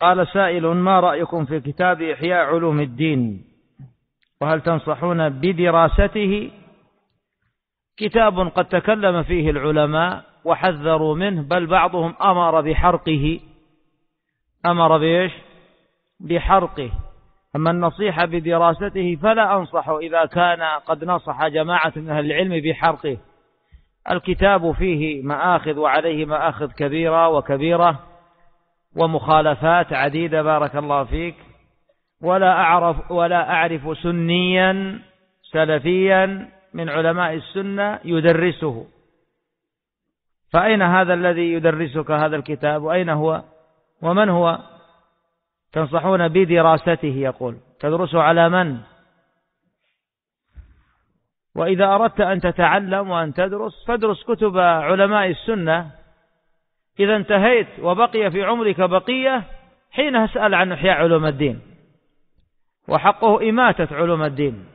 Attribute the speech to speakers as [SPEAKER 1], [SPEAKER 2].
[SPEAKER 1] قال سائل: ما رأيكم في كتاب إحياء علوم الدين، وهل تنصحون بدراسته؟ كتاب قد تكلم فيه العلماء وحذروا منه، بل بعضهم أمر بحرقه. أمر بإيش؟ بحرقه. أما النصيحة بدراسته فلا أنصح إذا كان قد نصح جماعة من أهل العلم بحرقه. الكتاب فيه مآخذ وعليه مآخذ كبيرة وكبيرة ومخالفات عديدة بارك الله فيك، ولا أعرف سنيا سلفيا من علماء السنة يدرسه. فأين هذا الذي يدرسك هذا الكتاب؟ وأين هو ومن هو؟ تنصحون بدراسته، يقول تدرسه على من؟ وإذا أردت أن تتعلم وأن تدرس فادرس كتب علماء السنة. إذا انتهيت وبقي في عمرك بقية حين اسأل عن إحياء علوم الدين، وحقه إماتة علوم الدين.